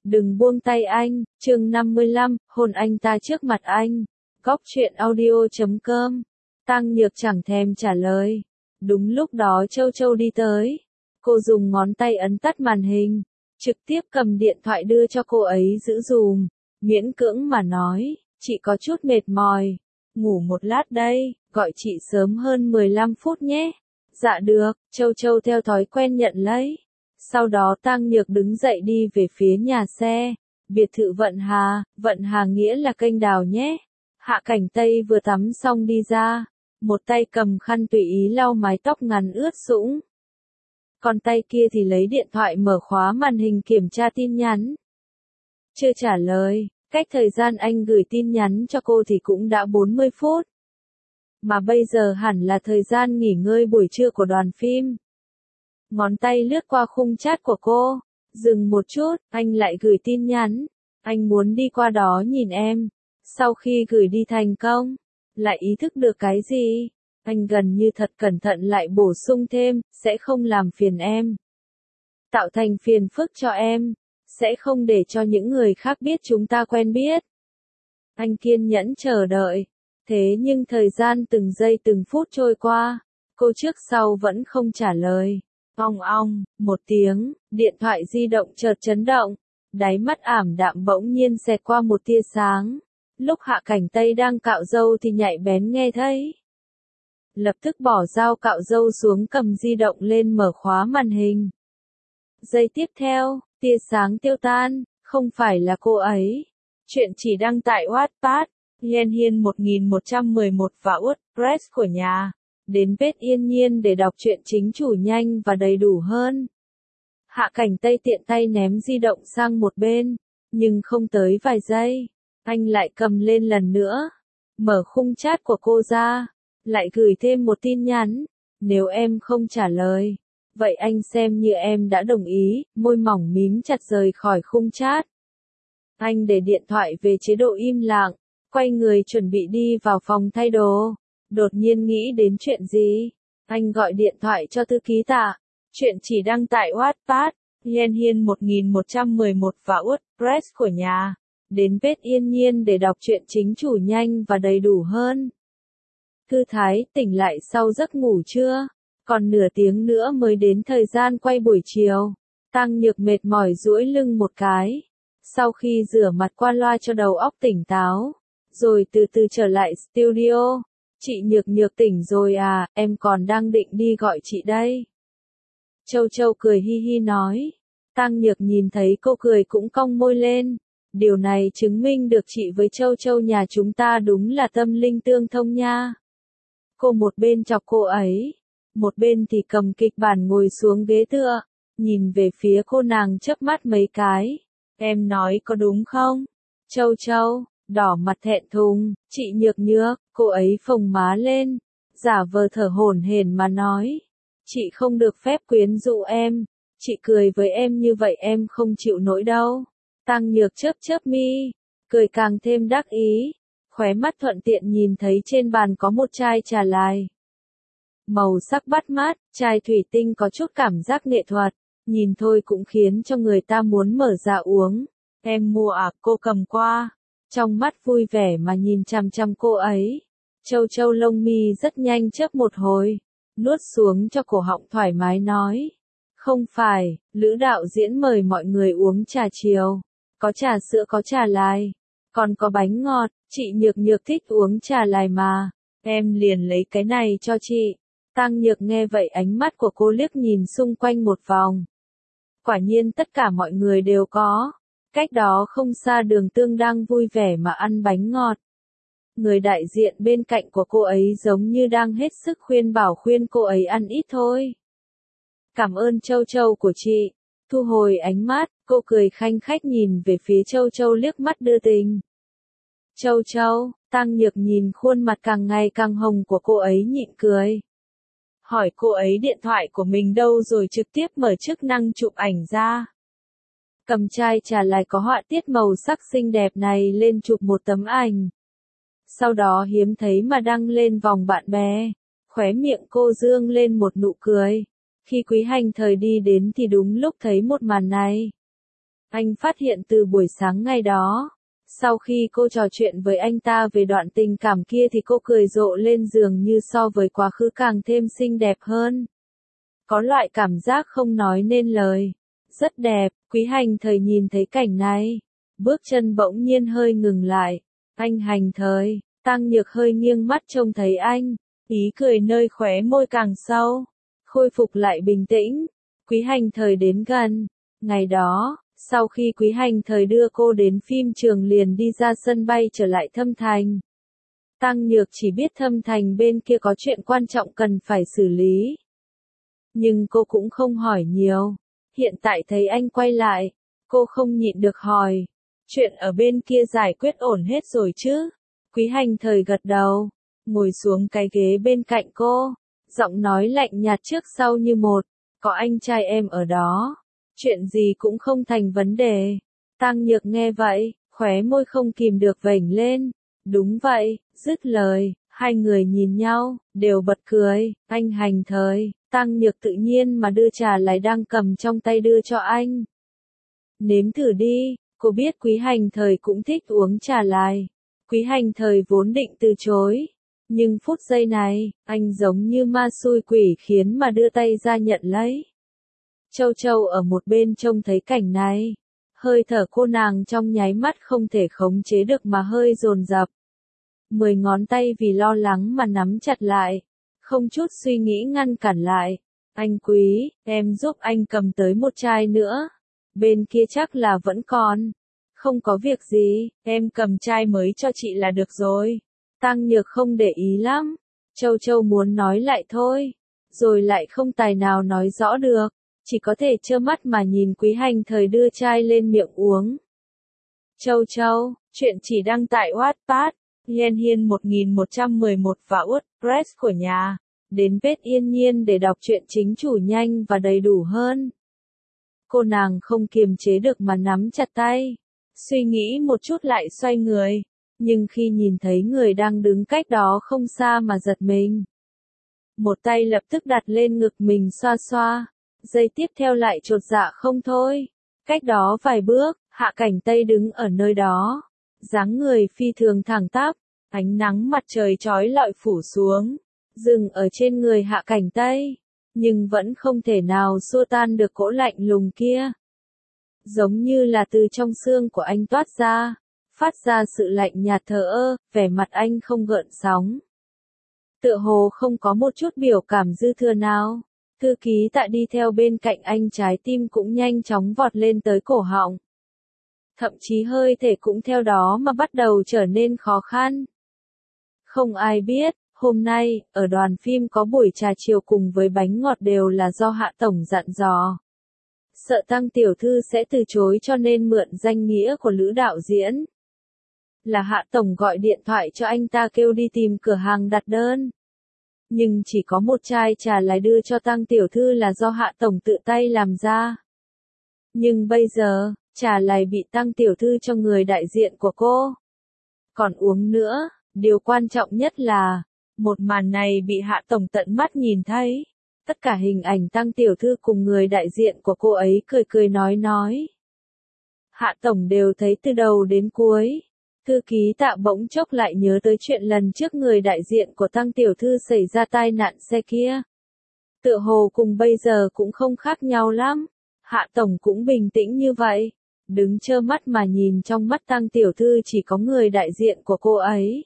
Đừng buông tay anh, chương 55, hôn anh ta trước mặt anh. Góc truyện audio.com. Tăng Nhược chẳng thèm trả lời. Đúng lúc đó Châu Châu đi tới. Cô dùng ngón tay ấn tắt màn hình, trực tiếp cầm điện thoại đưa cho cô ấy giữ dùm. Miễn cưỡng mà nói, chị có chút mệt mỏi. Ngủ một lát đây, gọi chị sớm hơn 15 phút nhé. Dạ được, Châu Châu theo thói quen nhận lấy. Sau đó Tăng Nhược đứng dậy đi về phía nhà xe. Biệt thự Vận Hà nghĩa là kênh đào nhé. Hạ Cảnh Tây vừa tắm xong đi ra. Một tay cầm khăn tùy ý lau mái tóc ngắn ướt sũng. Còn tay kia thì lấy điện thoại mở khóa màn hình kiểm tra tin nhắn. Chưa trả lời, cách thời gian anh gửi tin nhắn cho cô thì cũng đã 40 phút. Mà bây giờ hẳn là thời gian nghỉ ngơi buổi trưa của đoàn phim. Ngón tay lướt qua khung chat của cô. Dừng một chút, anh lại gửi tin nhắn. Anh muốn đi qua đó nhìn em. Sau khi gửi đi thành công, lại ý thức được cái gì? Anh gần như thật cẩn thận lại bổ sung thêm, sẽ không làm phiền em. Tạo thành phiền phức cho em. Sẽ không để cho những người khác biết chúng ta quen biết. Anh kiên nhẫn chờ đợi. Thế nhưng thời gian từng giây từng phút trôi qua. Cô trước sau vẫn không trả lời. Ong ong, một tiếng, điện thoại di động chợt chấn động. Đáy mắt ảm đạm bỗng nhiên xẹt qua một tia sáng. Lúc Hạ Cảnh Tây đang cạo râu thì nhạy bén nghe thấy. Lập tức bỏ dao cạo râu xuống cầm di động lên mở khóa màn hình. Giây tiếp theo, tia sáng tiêu tan, không phải là cô ấy. Chuyện chỉ đăng tại Wattpad, Yên Hiên 1111 và WordPress của nhà. Đến page Yên Nhiên để đọc truyện chính chủ nhanh và đầy đủ hơn. Hạ Cảnh Tây tiện tay ném di động sang một bên, nhưng không tới vài giây, anh lại cầm lên lần nữa, mở khung chat của cô ra, lại gửi thêm một tin nhắn, nếu em không trả lời, vậy anh xem như em đã đồng ý, môi mỏng mím chặt rời khỏi khung chat. Anh để điện thoại về chế độ im lặng, quay người chuẩn bị đi vào phòng thay đồ. Đột nhiên nghĩ đến chuyện gì? Anh gọi điện thoại cho thư ký Tạ. Chuyện chỉ đăng tại Wattpad, Yên Hiên 1111 và WordPress của nhà. Đến page Yên Nhiên để đọc truyện chính chủ nhanh và đầy đủ hơn. Thư Thái tỉnh lại sau giấc ngủ trưa. Còn nửa tiếng nữa mới đến thời gian quay buổi chiều. Tăng Nhược mệt mỏi duỗi lưng một cái. Sau khi rửa mặt qua loa cho đầu óc tỉnh táo, rồi từ từ trở lại studio. Chị Nhược tỉnh rồi à, em còn đang định đi gọi chị đây. Châu Châu cười hi hi nói. Tăng Nhược nhìn thấy cô cười cũng cong môi lên. Điều này chứng minh được chị với Châu Châu nhà chúng ta đúng là tâm linh tương thông nha. Cô một bên chọc cô ấy, một bên thì cầm kịch bản ngồi xuống ghế tựa, nhìn về phía cô nàng chớp mắt mấy cái. Em nói có đúng không? Châu Châu đỏ mặt thẹn thùng, chị Nhược, cô ấy phồng má lên, giả vờ thở hổn hển mà nói. Chị không được phép quyến rũ em, chị cười với em như vậy em không chịu nổi đâu. Tăng Nhược chớp mi, cười càng thêm đắc ý, khóe mắt thuận tiện nhìn thấy trên bàn có một chai trà lai. Màu sắc bắt mắt, chai thủy tinh có chút cảm giác nghệ thuật, nhìn thôi cũng khiến cho người ta muốn mở ra uống. Em mua à, cô cầm qua. Trong mắt vui vẻ mà nhìn chằm chằm cô ấy. Châu Châu lông mi rất nhanh chớp một hồi, nuốt xuống cho cổ họng thoải mái nói. Không phải, Lữ đạo diễn mời mọi người uống trà chiều. Có trà sữa có trà lai, còn có bánh ngọt, chị Nhược thích uống trà lai mà. Em liền lấy cái này cho chị. Tăng Nhược nghe vậy ánh mắt của cô liếc nhìn xung quanh một vòng. Quả nhiên tất cả mọi người đều có. Cách đó không xa Đường Tương đang vui vẻ mà ăn bánh ngọt. Người đại diện bên cạnh của cô ấy giống như đang hết sức khuyên cô ấy ăn ít thôi. Cảm ơn Châu Châu của chị. Thu hồi ánh mắt, cô cười khanh khách nhìn về phía Châu Châu liếc mắt đưa tình. Châu Châu, Tăng Nhược nhìn khuôn mặt càng ngày càng hồng của cô ấy nhịn cười. Hỏi cô ấy điện thoại của mình đâu rồi trực tiếp mở chức năng chụp ảnh ra. Cầm chai trà lại có họa tiết màu sắc xinh đẹp này lên chụp một tấm ảnh. Sau đó hiếm thấy mà đăng lên vòng bạn bè. Khóe miệng cô dương lên một nụ cười. Khi Quý Hành Thời đi đến thì đúng lúc thấy một màn này. Anh phát hiện từ buổi sáng ngày đó, sau khi cô trò chuyện với anh ta về đoạn tình cảm kia thì cô cười rộ lên dường như so với quá khứ càng thêm xinh đẹp hơn. Có loại cảm giác không nói nên lời. Rất đẹp, Quý Hành Thời nhìn thấy cảnh này. Bước chân bỗng nhiên hơi ngừng lại. Anh Hành Thời, Tăng Nhược hơi nghiêng mắt trông thấy anh. Ý cười nơi khóe môi càng sâu. Khôi phục lại bình tĩnh. Quý Hành Thời đến gần. Ngày đó, sau khi Quý Hành Thời đưa cô đến phim trường liền đi ra sân bay trở lại Thâm Thành. Tăng Nhược chỉ biết Thâm Thành bên kia có chuyện quan trọng cần phải xử lý. Nhưng cô cũng không hỏi nhiều. Hiện tại thấy anh quay lại, cô không nhịn được hỏi. Chuyện ở bên kia giải quyết ổn hết rồi chứ? Quý Hành Thời gật đầu, ngồi xuống cái ghế bên cạnh cô. Giọng nói lạnh nhạt trước sau như một. Có anh trai em ở đó. Chuyện gì cũng không thành vấn đề. Tăng Nhược nghe vậy, khóe môi không kìm được vểnh lên. Đúng vậy, dứt lời, hai người nhìn nhau, đều bật cười. Anh Hành Thời, Tăng Nhược tự nhiên mà đưa trà lại đang cầm trong tay đưa cho anh. Nếm thử đi, cô biết Quý Hành Thời cũng thích uống trà lại. Quý Hành Thời vốn định từ chối. Nhưng phút giây này, anh giống như ma xui quỷ khiến mà đưa tay ra nhận lấy. Châu Châu ở một bên trông thấy cảnh này. Hơi thở cô nàng trong nháy mắt không thể khống chế được mà hơi dồn dập. 10 ngón tay vì lo lắng mà nắm chặt lại. Không chút suy nghĩ ngăn cản lại. Anh Quý, em giúp anh cầm tới một chai nữa. Bên kia chắc là vẫn còn. Không có việc gì, em cầm chai mới cho chị là được rồi. Tăng Nhược không để ý lắm. Châu Châu muốn nói lại thôi. Rồi lại không tài nào nói rõ được. Chỉ có thể trơ mắt mà nhìn Quý Hành Thời đưa chai lên miệng uống. Châu Châu, chuyện chỉ đăng tại Wattpad, Hiên Hiên 1111 và WordPress của nhà. Đến Pết Yên Nhiên để đọc truyện chính chủ nhanh và đầy đủ hơn. Cô nàng không kiềm chế được mà nắm chặt tay. Suy nghĩ một chút lại xoay người. Nhưng khi nhìn thấy người đang đứng cách đó không xa mà giật mình. Một tay lập tức đặt lên ngực mình xoa xoa. Giây tiếp theo lại chột dạ không thôi. Cách đó vài bước, Hạ Cảnh Tây đứng ở nơi đó. Dáng người phi thường thẳng tắp. Ánh nắng mặt trời chói lọi phủ xuống. Dừng ở trên người Hạ Cảnh Tây. Nhưng vẫn không thể nào xua tan được cỗ lạnh lùng kia. Giống như là từ trong xương của anh toát ra. Phát ra sự lạnh nhạt thờ ơ, vẻ mặt anh không gợn sóng. Tựa hồ không có một chút biểu cảm dư thừa nào. Thư ký Tạ đi theo bên cạnh anh, trái tim cũng nhanh chóng vọt lên tới cổ họng. Thậm chí hơi thể cũng theo đó mà bắt đầu trở nên khó khăn. Không ai biết, hôm nay, ở đoàn phim có buổi trà chiều cùng với bánh ngọt đều là do Hạ Tổng dặn dò. Sợ Tăng tiểu thư sẽ từ chối cho nên mượn danh nghĩa của Lữ đạo diễn. Là Hạ Tổng gọi điện thoại cho anh ta kêu đi tìm cửa hàng đặt đơn. Nhưng chỉ có một chai trà lại đưa cho Tăng tiểu thư là do Hạ Tổng tự tay làm ra. Nhưng bây giờ, trà lại bị Tăng tiểu thư cho người đại diện của cô. Còn uống nữa, điều quan trọng nhất là, một màn này bị Hạ Tổng tận mắt nhìn thấy. Tất cả hình ảnh Tăng tiểu thư cùng người đại diện của cô ấy cười cười nói. Hạ Tổng đều thấy từ đầu đến cuối. Thư ký Tạ bỗng chốc lại nhớ tới chuyện lần trước người đại diện của Tăng tiểu thư xảy ra tai nạn xe kia. Tựa hồ cùng bây giờ cũng không khác nhau lắm. Hạ Tổng cũng bình tĩnh như vậy. Đứng trơ mắt mà nhìn trong mắt Tăng tiểu thư chỉ có người đại diện của cô ấy.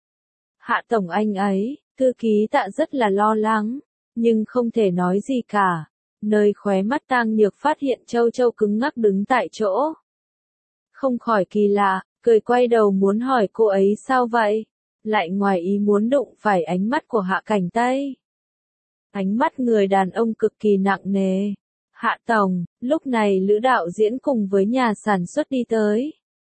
Hạ Tổng anh ấy, thư ký Tạ rất là lo lắng. Nhưng không thể nói gì cả. Nơi khóe mắt Tăng Nhược phát hiện Châu Châu cứng ngắc đứng tại chỗ. Không khỏi kỳ lạ, cười quay đầu muốn hỏi cô ấy sao vậy. Lại ngoài ý muốn đụng phải ánh mắt của Hạ Cảnh Tây. Ánh mắt người đàn ông cực kỳ nặng nề. Hạ Tổng, lúc này Lữ đạo diễn cùng với nhà sản xuất đi tới.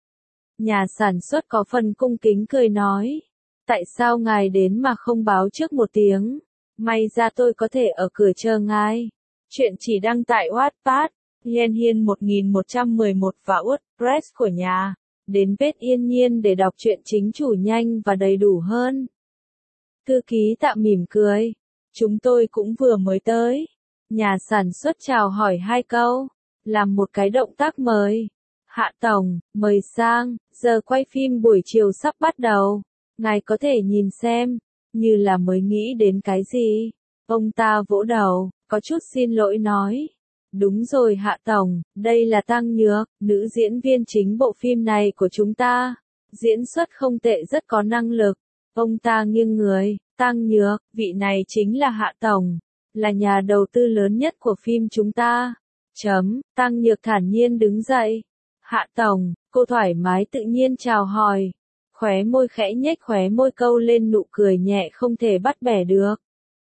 Nhà sản xuất có phần cung kính cười nói. Tại sao ngài đến mà không báo trước một tiếng? May ra tôi có thể ở cửa chờ ngài. Chuyện chỉ đăng tại Wattpad, Hiên Hiên 1111 và WordPress của nhà. Đến Pết Yên Nhiên để đọc truyện chính chủ nhanh và đầy đủ hơn. Thư ký Tạ mỉm cười. Chúng tôi cũng vừa mới tới. Nhà sản xuất chào hỏi hai câu. Làm một cái động tác mời. Hạ tổng, mời sang, giờ quay phim buổi chiều sắp bắt đầu. Ngài có thể nhìn xem, như là mới nghĩ đến cái gì. Ông ta vỗ đầu, có chút xin lỗi nói. Đúng rồi Hạ tổng, đây là Tăng Nhược, nữ diễn viên chính bộ phim này của chúng ta. Diễn xuất không tệ rất có năng lực. Ông ta nghiêng người, Tăng Nhược, vị này chính là Hạ tổng, là nhà đầu tư lớn nhất của phim chúng ta. Tăng Nhược thản nhiên đứng dậy. Hạ tổng, cô thoải mái tự nhiên chào hỏi. Khóe môi khẽ nhếch, khóe môi câu lên nụ cười nhẹ không thể bắt bẻ được.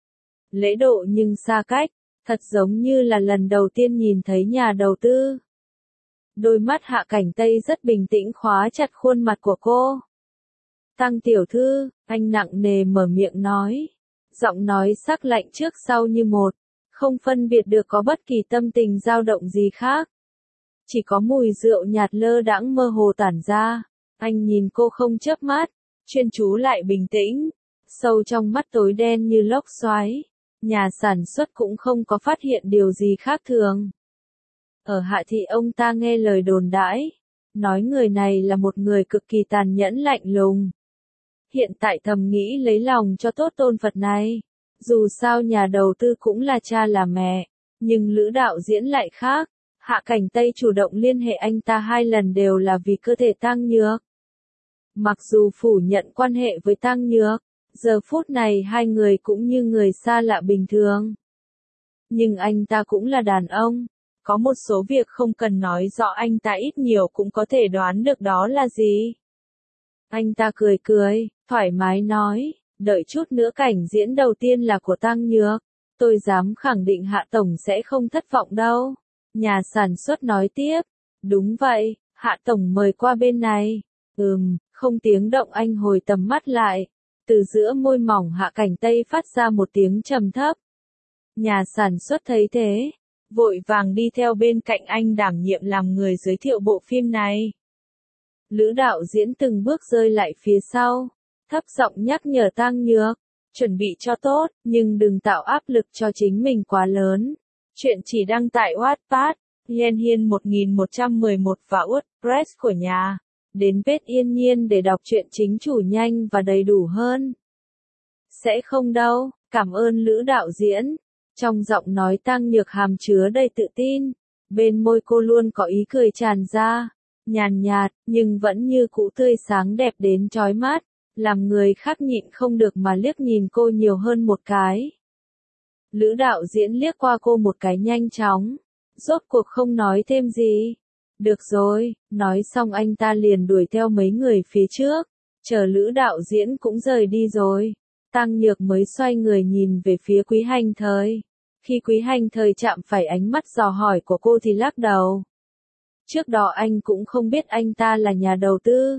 Lễ độ nhưng xa cách, thật giống như là lần đầu tiên nhìn thấy nhà đầu tư. Đôi mắt Hạ Cảnh Tây rất bình tĩnh khóa chặt khuôn mặt của cô. Tăng tiểu thư, anh nặng nề mở miệng nói. Giọng nói sắc lạnh trước sau như một, không phân biệt được có bất kỳ tâm tình dao động gì khác. Chỉ có mùi rượu nhạt lơ đãng mơ hồ tản ra. Anh nhìn cô không chớp mắt, chuyên chú lại bình tĩnh. Sâu trong mắt tối đen như lốc xoáy. Nhà sản xuất cũng không có phát hiện điều gì khác thường. Ở Hạ thị ông ta nghe lời đồn đãi, nói người này là một người cực kỳ tàn nhẫn lạnh lùng. Hiện tại thầm nghĩ lấy lòng cho tốt tôn Phật này. Dù sao nhà đầu tư cũng là cha là mẹ, nhưng Lữ đạo diễn lại khác. Hạ Cảnh Tây chủ động liên hệ anh ta 2 lần đều là vì cơ thể Tăng Nhược. Mặc dù phủ nhận quan hệ với Tăng Nhược, giờ phút này hai người cũng như người xa lạ bình thường. Nhưng anh ta cũng là đàn ông, có một số việc không cần nói rõ anh ta ít nhiều cũng có thể đoán được đó là gì. Anh ta cười cười, thoải mái nói, đợi chút nữa cảnh diễn đầu tiên là của Tăng Nhược, tôi dám khẳng định Hạ tổng sẽ không thất vọng đâu. Nhà sản xuất nói tiếp, đúng vậy, Hạ tổng mời qua bên này. Không tiếng động anh hồi tầm mắt lại. Từ giữa môi mỏng Hạ Cảnh Tây phát ra một tiếng trầm thấp. Nhà sản xuất thấy thế, vội vàng đi theo bên cạnh anh đảm nhiệm làm người giới thiệu bộ phim này. Lữ đạo diễn từng bước rơi lại phía sau, thấp giọng nhắc nhở Tăng Nhược, chuẩn bị cho tốt, nhưng đừng tạo áp lực cho chính mình quá lớn. Chuyện chỉ đăng tại Wattpad, Yen Hiên 1111 và WordPress của nhà. Đến page Yên Nhiên để đọc truyện chính chủ nhanh và đầy đủ hơn. Sẽ không đâu, cảm ơn Lữ đạo diễn. Trong giọng nói Tăng Nhược hàm chứa đầy tự tin. Bên môi cô luôn có ý cười tràn ra. Nhàn nhạt, nhưng vẫn như cũ tươi sáng đẹp đến chói mắt. Làm người khác nhịn không được mà liếc nhìn cô nhiều hơn một cái. Lữ đạo diễn liếc qua cô một cái nhanh chóng. Rốt cuộc không nói thêm gì. Được rồi, nói xong anh ta liền đuổi theo mấy người phía trước. Chờ Lữ đạo diễn cũng rời đi rồi. Tăng Nhược mới xoay người nhìn về phía Quý Hành Thời. Khi Quý Hành Thời chạm phải ánh mắt dò hỏi của cô thì lắc đầu. Trước đó anh cũng không biết anh ta là nhà đầu tư.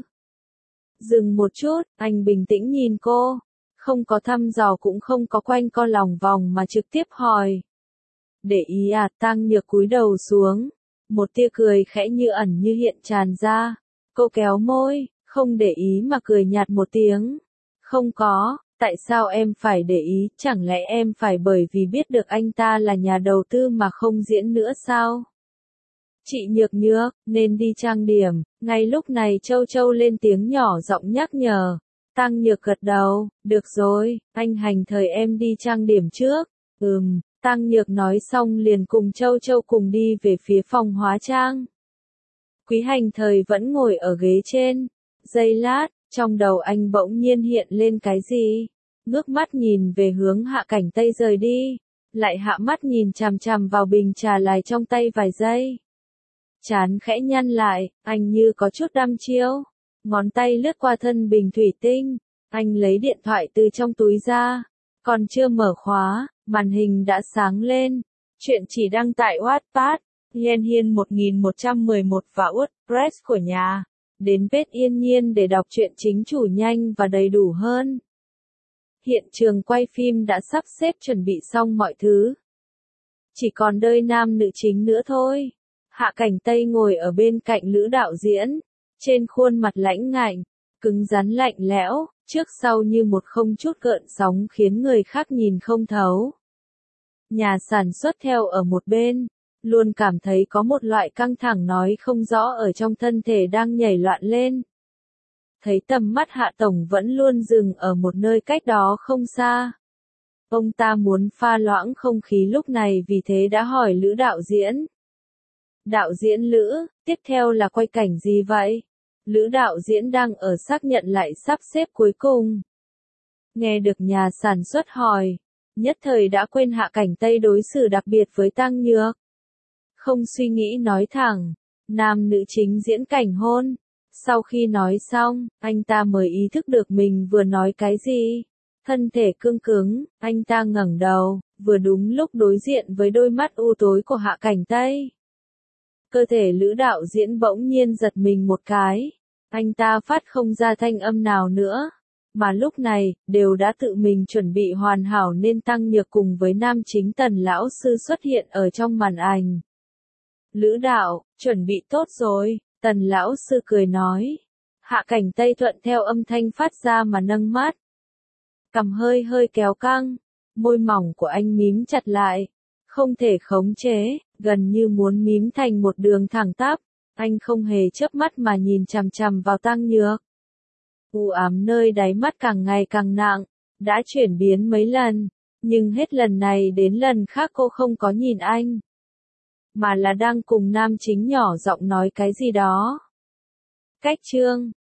Dừng một chút, anh bình tĩnh nhìn cô. Không có thăm dò cũng không có quanh co lòng vòng mà trực tiếp hỏi. Để ý à? Tăng Nhược cúi đầu xuống. Một tia cười khẽ như ẩn như hiện tràn ra. Cô kéo môi, không để ý mà cười nhạt một tiếng. Không có, tại sao em phải để ý, chẳng lẽ em phải bởi vì biết được anh ta là nhà đầu tư mà không diễn nữa sao? Chị Nhược Nhược, nên đi trang điểm. Ngay lúc này Châu Châu lên tiếng nhỏ giọng nhắc nhở. Tăng Nhược gật đầu, được rồi, anh Hành Thời em đi trang điểm trước. Tăng Nhược nói xong liền cùng Châu Châu cùng đi về phía phòng hóa trang. Quý Hành Thời vẫn ngồi ở ghế trên. Giây lát, trong đầu anh bỗng nhiên hiện lên cái gì. Ngước mắt nhìn về hướng Hạ Cảnh Tây rời đi. Lại hạ mắt nhìn chằm chằm vào bình trà lài trong tay vài giây. Trán khẽ nhăn lại, anh như có chút đăm chiêu. Ngón tay lướt qua thân bình thủy tinh. Anh lấy điện thoại từ trong túi ra. Còn chưa mở khóa, màn hình đã sáng lên. Chuyện chỉ đăng tại Wattpad, Yen Hiên 1111 và WordPress của nhà. Đến page Yên Nhiên để đọc truyện chính chủ nhanh và đầy đủ hơn. Hiện trường quay phim đã sắp xếp chuẩn bị xong mọi thứ. Chỉ còn đợi nam nữ chính nữa thôi. Hạ Cảnh Tây ngồi ở bên cạnh Lữ đạo diễn. Trên khuôn mặt lãnh ngạnh, cứng rắn lạnh lẽo, trước sau như một không chút gợn sóng khiến người khác nhìn không thấu. Nhà sản xuất theo ở một bên. luôn cảm thấy có một loại căng thẳng nói không rõ ở trong thân thể đang nhảy loạn lên. Thấy tầm mắt Hạ Tổng vẫn luôn dừng ở một nơi cách đó không xa. Ông ta muốn pha loãng không khí lúc này vì thế đã hỏi Lữ đạo diễn. Đạo diễn Lữ, tiếp theo là quay cảnh gì vậy? Lữ đạo diễn đang ở xác nhận lại sắp xếp cuối cùng. Nghe được nhà sản xuất hỏi, nhất thời đã quên Hạ Cảnh Tây đối xử đặc biệt với Tăng Nhược. Không suy nghĩ nói thẳng, nam nữ chính diễn cảnh hôn. Sau khi nói xong, anh ta mới ý thức được mình vừa nói cái gì. Thân thể cương cứng, anh ta ngẩng đầu, vừa đúng lúc đối diện với đôi mắt u tối của Hạ Cảnh Tây. Cơ thể Lữ đạo diễn bỗng nhiên giật mình một cái. Anh ta phát không ra thanh âm nào nữa. Mà lúc này, đều đã tự mình chuẩn bị hoàn hảo nên Tăng Nhược cùng với nam chính Tần lão sư xuất hiện ở trong màn ảnh. Lữ đạo, chuẩn bị tốt rồi, Tần lão sư cười nói. Hạ Cảnh Tây thuận theo âm thanh phát ra mà nâng mắt. Cằm hơi hơi kéo căng, môi mỏng của anh mím chặt lại, không thể khống chế, gần như muốn mím thành một đường thẳng tắp. Anh không hề chớp mắt mà nhìn chằm chằm vào Tăng Nhược. U ám nơi đáy mắt càng ngày càng nặng, đã chuyển biến mấy lần, nhưng hết lần này đến lần khác cô không có nhìn anh, mà là đang cùng nam chính nhỏ giọng nói cái gì đó. Cách chương